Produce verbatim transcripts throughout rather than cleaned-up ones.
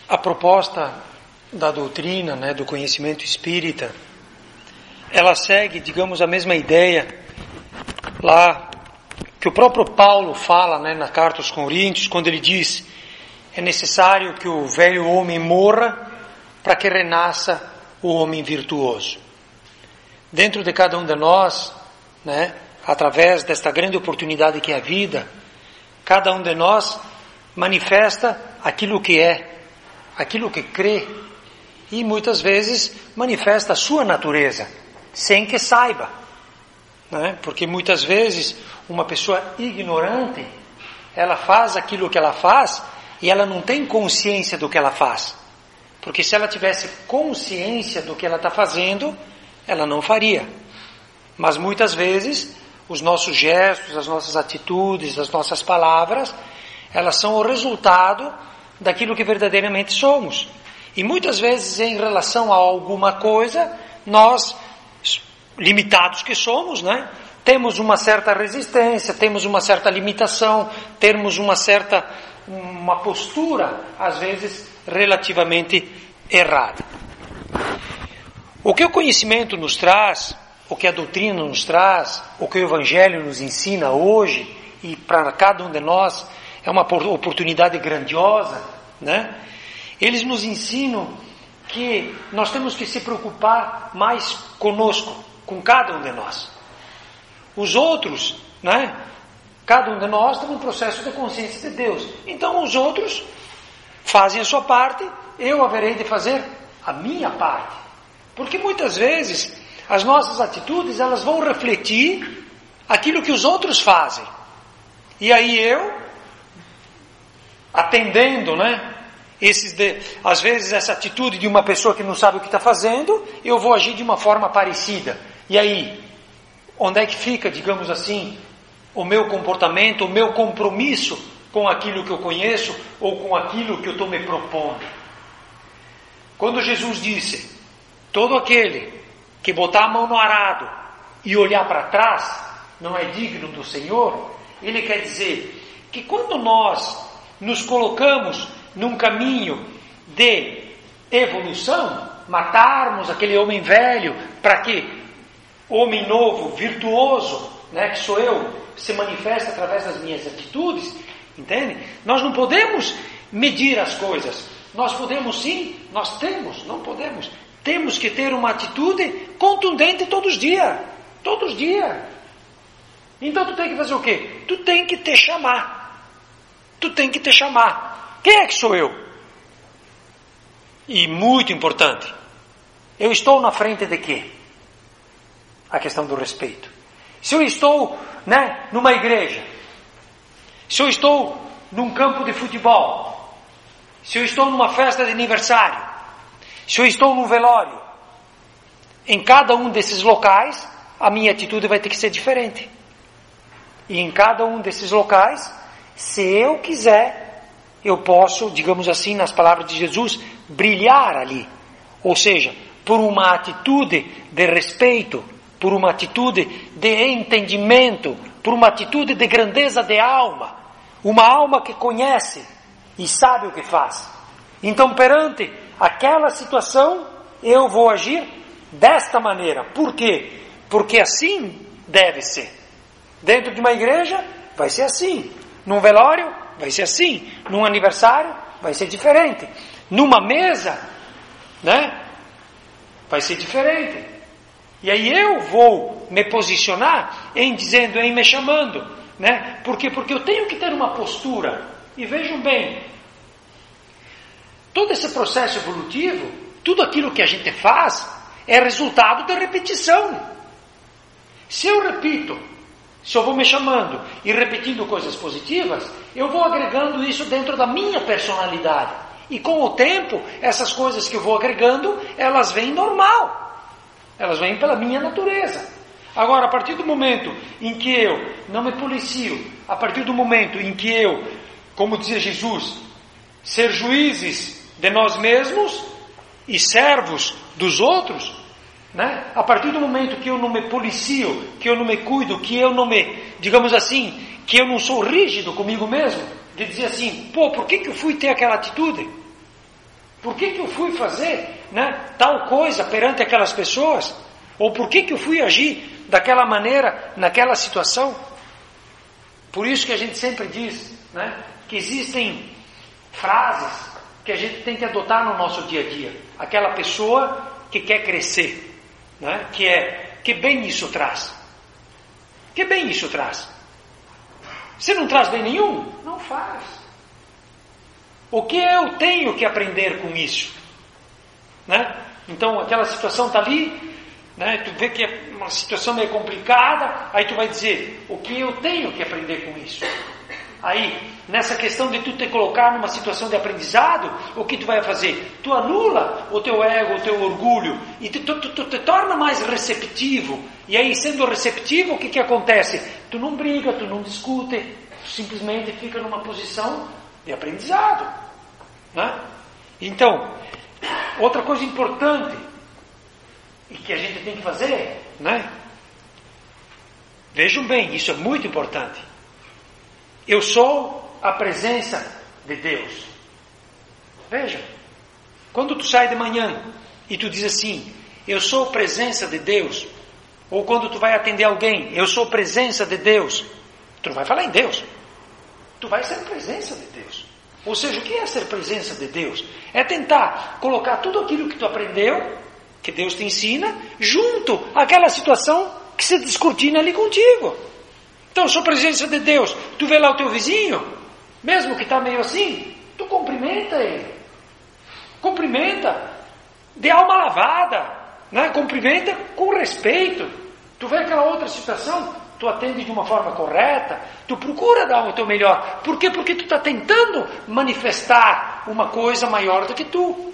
A proposta da doutrina, né, do conhecimento espírita, ela segue, digamos, a mesma ideia lá que o próprio Paulo fala, né, na carta aos Coríntios, quando ele diz: é necessário que o velho homem morra para que renasça o homem virtuoso. Dentro de cada um de nós, né, através desta grande oportunidade que é a vida, cada um de nós manifesta aquilo que é, aquilo que crê, e muitas vezes manifesta a sua natureza, sem que saiba, né? Porque muitas vezes uma pessoa ignorante, ela faz aquilo que ela faz e ela não tem consciência do que ela faz. Porque se ela tivesse consciência do que ela está fazendo, ela não faria. Mas muitas vezes os nossos gestos, as nossas atitudes, as nossas palavras, elas são o resultado daquilo que verdadeiramente somos. E muitas vezes, em relação a alguma coisa, nós, limitados que somos, né, temos uma certa resistência, temos uma certa limitação, temos uma certa uma postura, às vezes, relativamente errada. O que o conhecimento nos traz, o que a doutrina nos traz, o que o Evangelho nos ensina hoje, e para cada um de nós é uma oportunidade grandiosa, né? Eles nos ensinam que nós temos que se preocupar mais conosco, com cada um de nós. Os outros, né? Cada um de nós está num processo de consciência de Deus. Então os outros fazem a sua parte, eu haverei de fazer a minha parte. Porque muitas vezes as nossas atitudes, elas vão refletir aquilo que os outros fazem. E aí eu, atendendo, né, esses de, às vezes essa atitude de uma pessoa que não sabe o que está fazendo, eu vou agir de uma forma parecida. E aí, onde é que fica, digamos assim, o meu comportamento, o meu compromisso com aquilo que eu conheço ou com aquilo que eu estou me propondo? Quando Jesus disse: todo aquele que botar a mão no arado e olhar para trás não é digno do Senhor, ele quer dizer que quando nós nos colocamos num caminho de evolução, matarmos aquele homem velho para que o homem novo, virtuoso, né, que sou eu, se manifesta através das minhas atitudes, entende? Nós não podemos medir as coisas. Nós podemos sim, nós temos, não podemos. Temos que ter uma atitude contundente todos os dias. Todos os dias. Então tu tem que fazer o quê? Tu tem que te chamar. Tu tem que te chamar. Quem é que sou eu? E muito importante, eu estou na frente de quê? A questão do respeito. Se eu estou, né, numa igreja, se eu estou num campo de futebol, se eu estou numa festa de aniversário, se eu estou num velório, em cada um desses locais, a minha atitude vai ter que ser diferente. E em cada um desses locais, se eu quiser, eu posso, digamos assim, nas palavras de Jesus, brilhar ali. Ou seja, por uma atitude de respeito, por uma atitude de entendimento, por uma atitude de grandeza de alma. Uma alma que conhece e sabe o que faz. Então, perante aquela situação, eu vou agir desta maneira. Por quê? Porque assim deve ser. Dentro de uma igreja, vai ser assim. Num velório, vai ser assim. Num aniversário, vai ser diferente. Numa mesa, né, vai ser diferente. E aí eu vou me posicionar em dizendo, em me chamando, né? Por quê? Porque eu tenho que ter uma postura. E vejam bem, todo esse processo evolutivo, tudo aquilo que a gente faz, é resultado da repetição. Se eu repito, se eu vou me chamando e repetindo coisas positivas, eu vou agregando isso dentro da minha personalidade. E com o tempo, essas coisas que eu vou agregando, elas vêm normal. Elas vêm pela minha natureza. Agora, a partir do momento em que eu não me policio, a partir do momento em que eu, como dizia Jesus, ser juízes de nós mesmos e servos dos outros, né? A partir do momento que eu não me policio, que eu não me cuido, que eu não me, digamos assim, que eu não sou rígido comigo mesmo, de dizer assim, pô, por que que eu fui ter aquela atitude? Por que que eu fui fazer, né, tal coisa perante aquelas pessoas? Ou por que que eu fui agir daquela maneira, naquela situação? Por isso que a gente sempre diz, né, que existem frases que a gente tem que adotar no nosso dia a dia. Aquela pessoa que quer crescer, né, que é, que bem isso traz? Que bem isso traz? Se não traz bem nenhum, não faz. O que eu tenho que aprender com isso? Né? Então aquela situação está ali, né? Tu vê que é uma situação meio complicada, aí tu vai dizer, o que eu tenho que aprender com isso? Aí, nessa questão de tu te colocar numa situação de aprendizado, o que tu vai fazer? Tu anula o teu ego, o teu orgulho, e tu, tu, tu, tu te torna mais receptivo. E aí, sendo receptivo, o que que acontece? Tu não briga, tu não discute, tu simplesmente fica numa posição de aprendizado, né? Então, outra coisa importante e que a gente tem que fazer, né? Vejam bem, isso é muito importante. Eu sou a presença de Deus. Veja, quando tu sai de manhã e tu diz assim, eu sou a presença de Deus, ou quando tu vai atender alguém, eu sou a presença de Deus, tu não vai falar em Deus, tu vai ser a presença de Deus. Ou seja, o que é ser presença de Deus? É tentar colocar tudo aquilo que tu aprendeu, que Deus te ensina, junto àquela situação que se descortina ali contigo. Então, sou presença de Deus. Tu vê lá o teu vizinho, mesmo que está meio assim, tu cumprimenta ele. Cumprimenta, de alma lavada, né? Cumprimenta com respeito. Tu vê aquela outra situação, tu atende de uma forma correta, tu procura dar o teu melhor. Por quê? Porque tu está tentando manifestar uma coisa maior do que tu,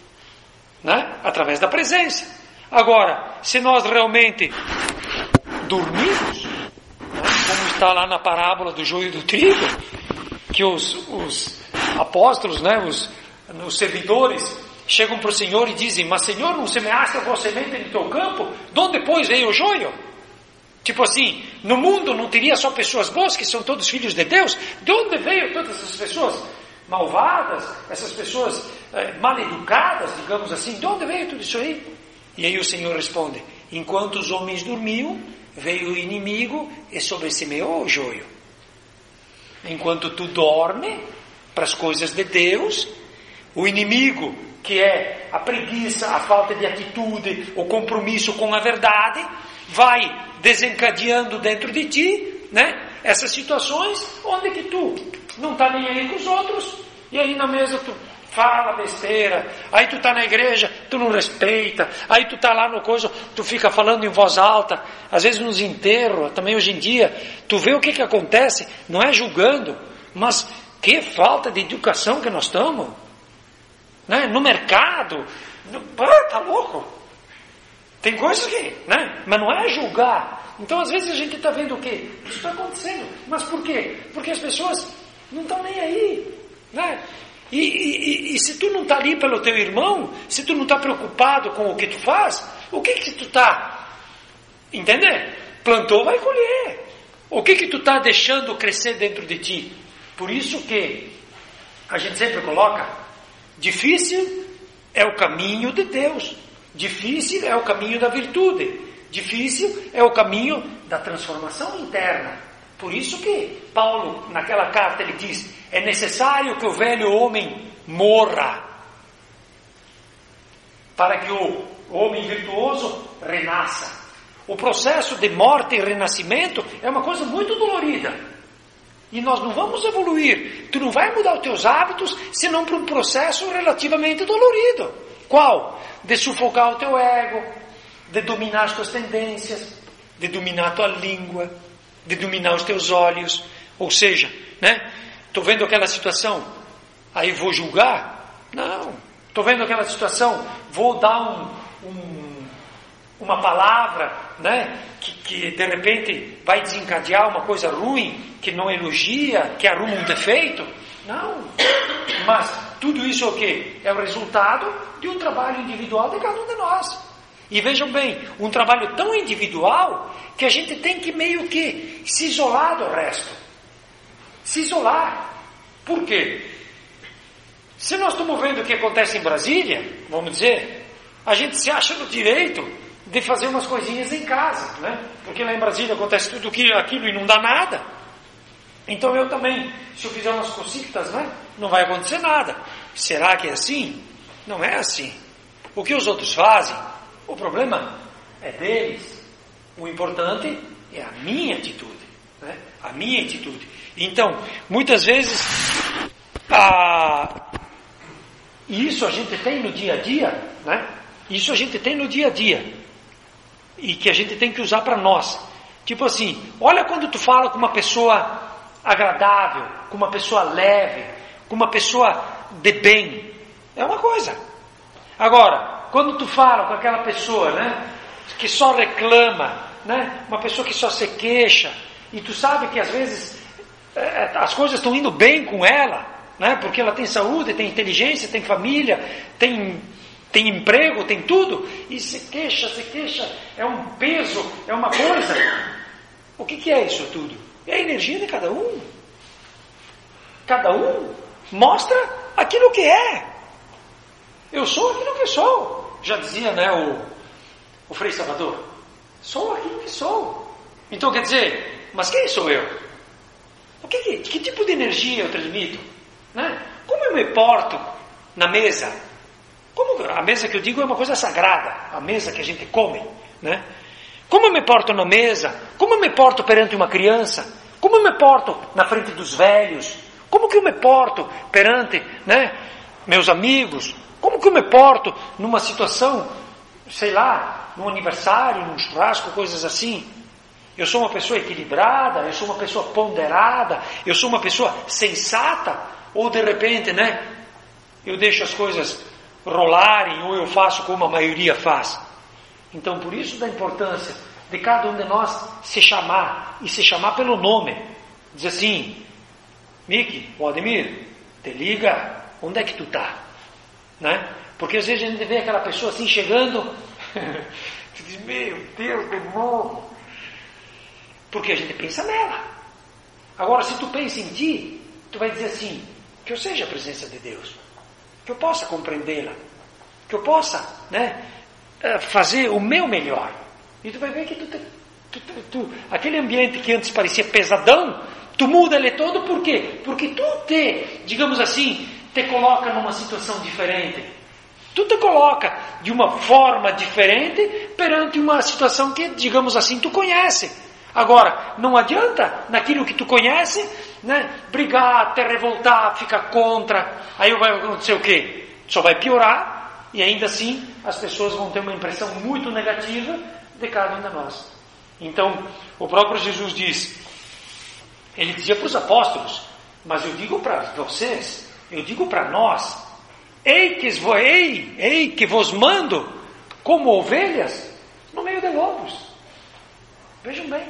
né? Através da presença. Agora, se nós realmente dormimos, como está lá na parábola do joio e do trigo, que os, os apóstolos, né, os, os servidores, chegam para o Senhor e dizem, mas Senhor, não semeaste a tua semente no teu campo? De onde depois veio o joio? Tipo assim, no mundo não teria só pessoas boas, que são todos filhos de Deus? De onde veio todas essas pessoas malvadas, essas pessoas eh, mal educadas, digamos assim? De onde veio tudo isso aí? E aí o Senhor responde, enquanto os homens dormiam, veio o inimigo e sobressemeou o joio. Enquanto tu dorme para as coisas de Deus, o inimigo, que é a preguiça, a falta de atitude, o compromisso com a verdade, vai desencadeando dentro de ti, né, essas situações onde que tu não está nem aí com os outros, e aí na mesa tu fala besteira, aí tu tá na igreja, tu não respeita, aí tu tá lá no coisa, tu fica falando em voz alta, às vezes nos enterros, também hoje em dia, tu vê o que que acontece, não é julgando, mas que falta de educação que nós estamos, né? No mercado, ah, tá louco, tem coisas que, né? Mas não é julgar. Então às vezes a gente está vendo o quê? Isso está acontecendo, mas por quê? Porque as pessoas não estão nem aí, né? E, e, e se tu não está ali pelo teu irmão, se tu não está preocupado com o que tu faz, o que que tu está, entender? Plantou, vai colher. O que que tu está deixando crescer dentro de ti? Por isso que a gente sempre coloca, difícil é o caminho de Deus, difícil é o caminho da virtude, difícil é o caminho da transformação interna. Por isso que Paulo, naquela carta, ele diz, é necessário que o velho homem morra, para que o homem virtuoso renasça. O processo de morte e renascimento é uma coisa muito dolorida. E nós não vamos evoluir. Tu não vai mudar os teus hábitos, senão para um processo relativamente dolorido. Qual? De sufocar o teu ego, de dominar as tuas tendências, de dominar a tua língua, de dominar os teus olhos. Ou seja, né? Estou vendo aquela situação, aí vou julgar? Não. Estou vendo aquela situação, vou dar um, um, uma palavra, né, que, que de repente vai desencadear uma coisa ruim, que não elogia, que arruma um defeito? Não. Mas tudo isso é o quê? É o resultado de um trabalho individual de cada um de nós. E vejam bem, um trabalho tão individual que a gente tem que meio que se isolar do resto. Se isolar. Por quê? Se nós estamos vendo o que acontece em Brasília, vamos dizer, a gente se acha no direito de fazer umas coisinhas em casa, né? Porque lá em Brasília acontece tudo aquilo e não dá nada. Então eu também, se eu fizer umas cositas, né, não vai acontecer nada. Será que é assim? Não é assim. O que os outros fazem, o problema é deles. O importante é a minha atitude, né? A minha atitude. Então, muitas vezes, a... isso a gente tem no dia a dia, né? Isso a gente tem no dia a dia. E que a gente tem que usar para nós. Tipo assim, olha quando tu fala com uma pessoa agradável, com uma pessoa leve, com uma pessoa de bem. É uma coisa. Agora, quando tu fala com aquela pessoa, né, que só reclama, né, uma pessoa que só se queixa, e tu sabe que às vezes é, as coisas estão indo bem com ela, né, porque ela tem saúde, tem inteligência, tem família, tem, tem emprego, tem tudo, e se queixa, se queixa, é um peso, é uma coisa. O que, que é isso tudo? É a energia de cada um. Cada um mostra aquilo que é. Eu sou aquilo que sou. Já dizia, né, o, o Frei Salvador. Sou aquilo que sou. Então quer dizer, mas quem sou eu? O que, que, que tipo de energia eu transmito? Né? Como eu me porto na mesa? Como, a mesa que eu digo é uma coisa sagrada. A mesa que a gente come, né? Como eu me porto na mesa? Como eu me porto perante uma criança? Como eu me porto na frente dos velhos? Como que eu me porto perante, né, meus amigos? Como que eu me porto numa situação, sei lá, num aniversário, num churrasco, coisas assim? Eu sou uma pessoa equilibrada, eu sou uma pessoa ponderada, eu sou uma pessoa sensata? Ou de repente, né, eu deixo as coisas rolarem, ou eu faço como a maioria faz? Então, por isso da importância de cada um de nós se chamar, e se chamar pelo nome. Diz assim, Miki, o Ademir, te liga, onde é que tu tá? Né? Porque às vezes a gente vê aquela pessoa assim chegando, tu diz, meu Deus, de novo. Porque a gente pensa nela. Agora, se tu pensa em ti, tu vai dizer assim, que eu seja a presença de Deus, que eu possa compreendê-la, que eu possa, né, fazer o meu melhor. E tu vai ver que tu, tu, tu, tu, aquele ambiente que antes parecia pesadão, tu muda ele todo. Por quê? Porque tu te, digamos assim, te coloca numa situação diferente. Tu te coloca de uma forma diferente perante uma situação que, digamos assim, tu conhece. Agora, não adianta naquilo que tu conhece, né, brigar, te revoltar, ficar contra. Aí vai acontecer o quê? Só vai piorar. E ainda assim, as pessoas vão ter uma impressão muito negativa de cada um de nós. Então, o próprio Jesus diz, ele dizia para os apóstolos, mas eu digo para vocês, eu digo para nós, ei que, ei, ei que vos mando como ovelhas no meio de lobos. Vejam bem.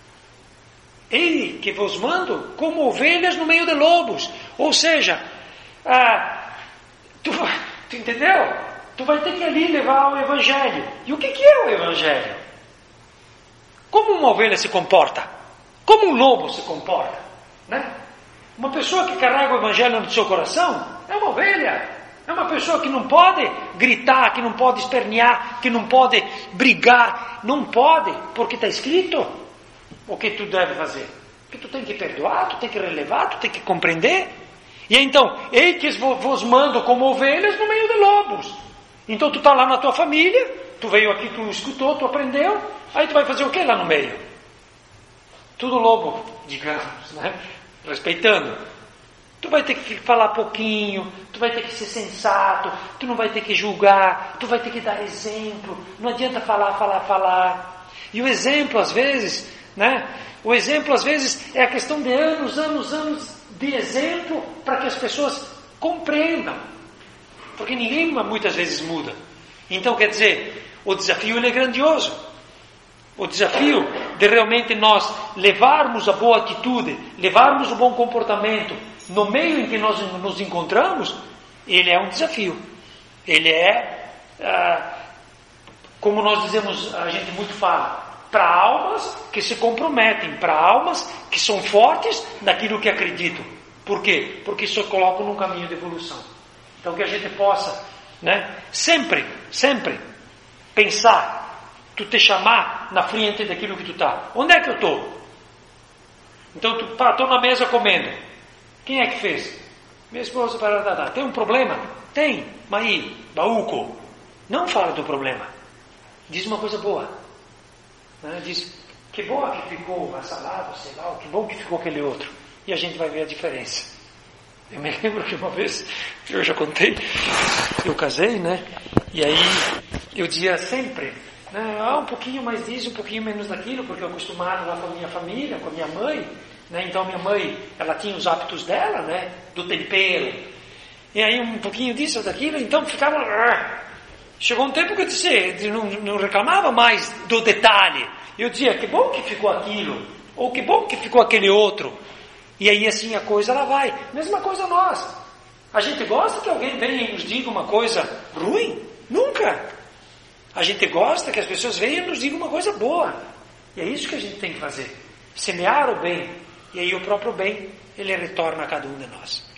Ei que vos mando como ovelhas no meio de lobos. Ou seja, ah, tu, tu entendeu? Tu vai ter que ali levar o Evangelho. E o que, que é o Evangelho? Como uma ovelha se comporta? Como um lobo se comporta? Né? Uma pessoa que carrega o Evangelho no seu coração é uma ovelha. É uma pessoa que não pode gritar, que não pode espernear, que não pode brigar. Não pode, porque está escrito o que tu deve fazer. Que tu tem que perdoar, tu tem que relevar, tu tem que compreender. E então, ei que vos mando como ovelhas no meio de lobos. Então tu está lá na tua família, tu veio aqui, tu escutou, tu aprendeu, aí tu vai fazer o que lá no meio? Tudo lobo, digamos, né? Respeitando. Tu vai ter que falar pouquinho, tu vai ter que ser sensato, tu não vai ter que julgar, tu vai ter que dar exemplo. Não adianta falar, falar, falar. E o exemplo às vezes, né? O exemplo às vezes é a questão de anos, anos, anos de exemplo para que as pessoas compreendam. Porque ninguém muitas vezes muda. Então, quer dizer, o desafio ele é grandioso. O desafio de realmente nós levarmos a boa atitude, levarmos o bom comportamento no meio em que nós nos encontramos, ele é um desafio. Ele é, ah, como nós dizemos, a gente muito fala, para almas que se comprometem, para almas que são fortes naquilo que acreditam. Por quê? Porque isso coloca num caminho de evolução. Então que a gente possa, né, sempre, sempre pensar, tu te chamar na frente daquilo que tu está. Onde é que eu estou? Então tu, pá, estou na mesa comendo. Quem é que fez? Minha esposa, para dar. Tem um problema? Tem. Mas aí, baúco, não fala do problema. Diz uma coisa boa. Né? Diz, que boa que ficou a salada, sei lá, que bom que ficou aquele outro. E a gente vai ver a diferença. Eu me lembro que uma vez, eu já contei, eu casei, né? E aí eu dizia sempre, né, ah, um pouquinho mais disso, um pouquinho menos daquilo, porque eu acostumado lá com a minha família, com a minha mãe, né? Então minha mãe, ela tinha os hábitos dela, né? Do tempero. E aí um pouquinho disso ou daquilo, então ficava... Chegou um tempo que eu disse, não, não reclamava mais do detalhe. Eu dizia, que bom que ficou aquilo, ou que bom que ficou aquele outro. E aí assim a coisa ela vai. Mesma coisa nós. A gente gosta que alguém venha e nos diga uma coisa ruim? Nunca. A gente gosta que as pessoas venham e nos digam uma coisa boa. E é isso que a gente tem que fazer. Semear o bem. E aí o próprio bem, ele retorna a cada um de nós.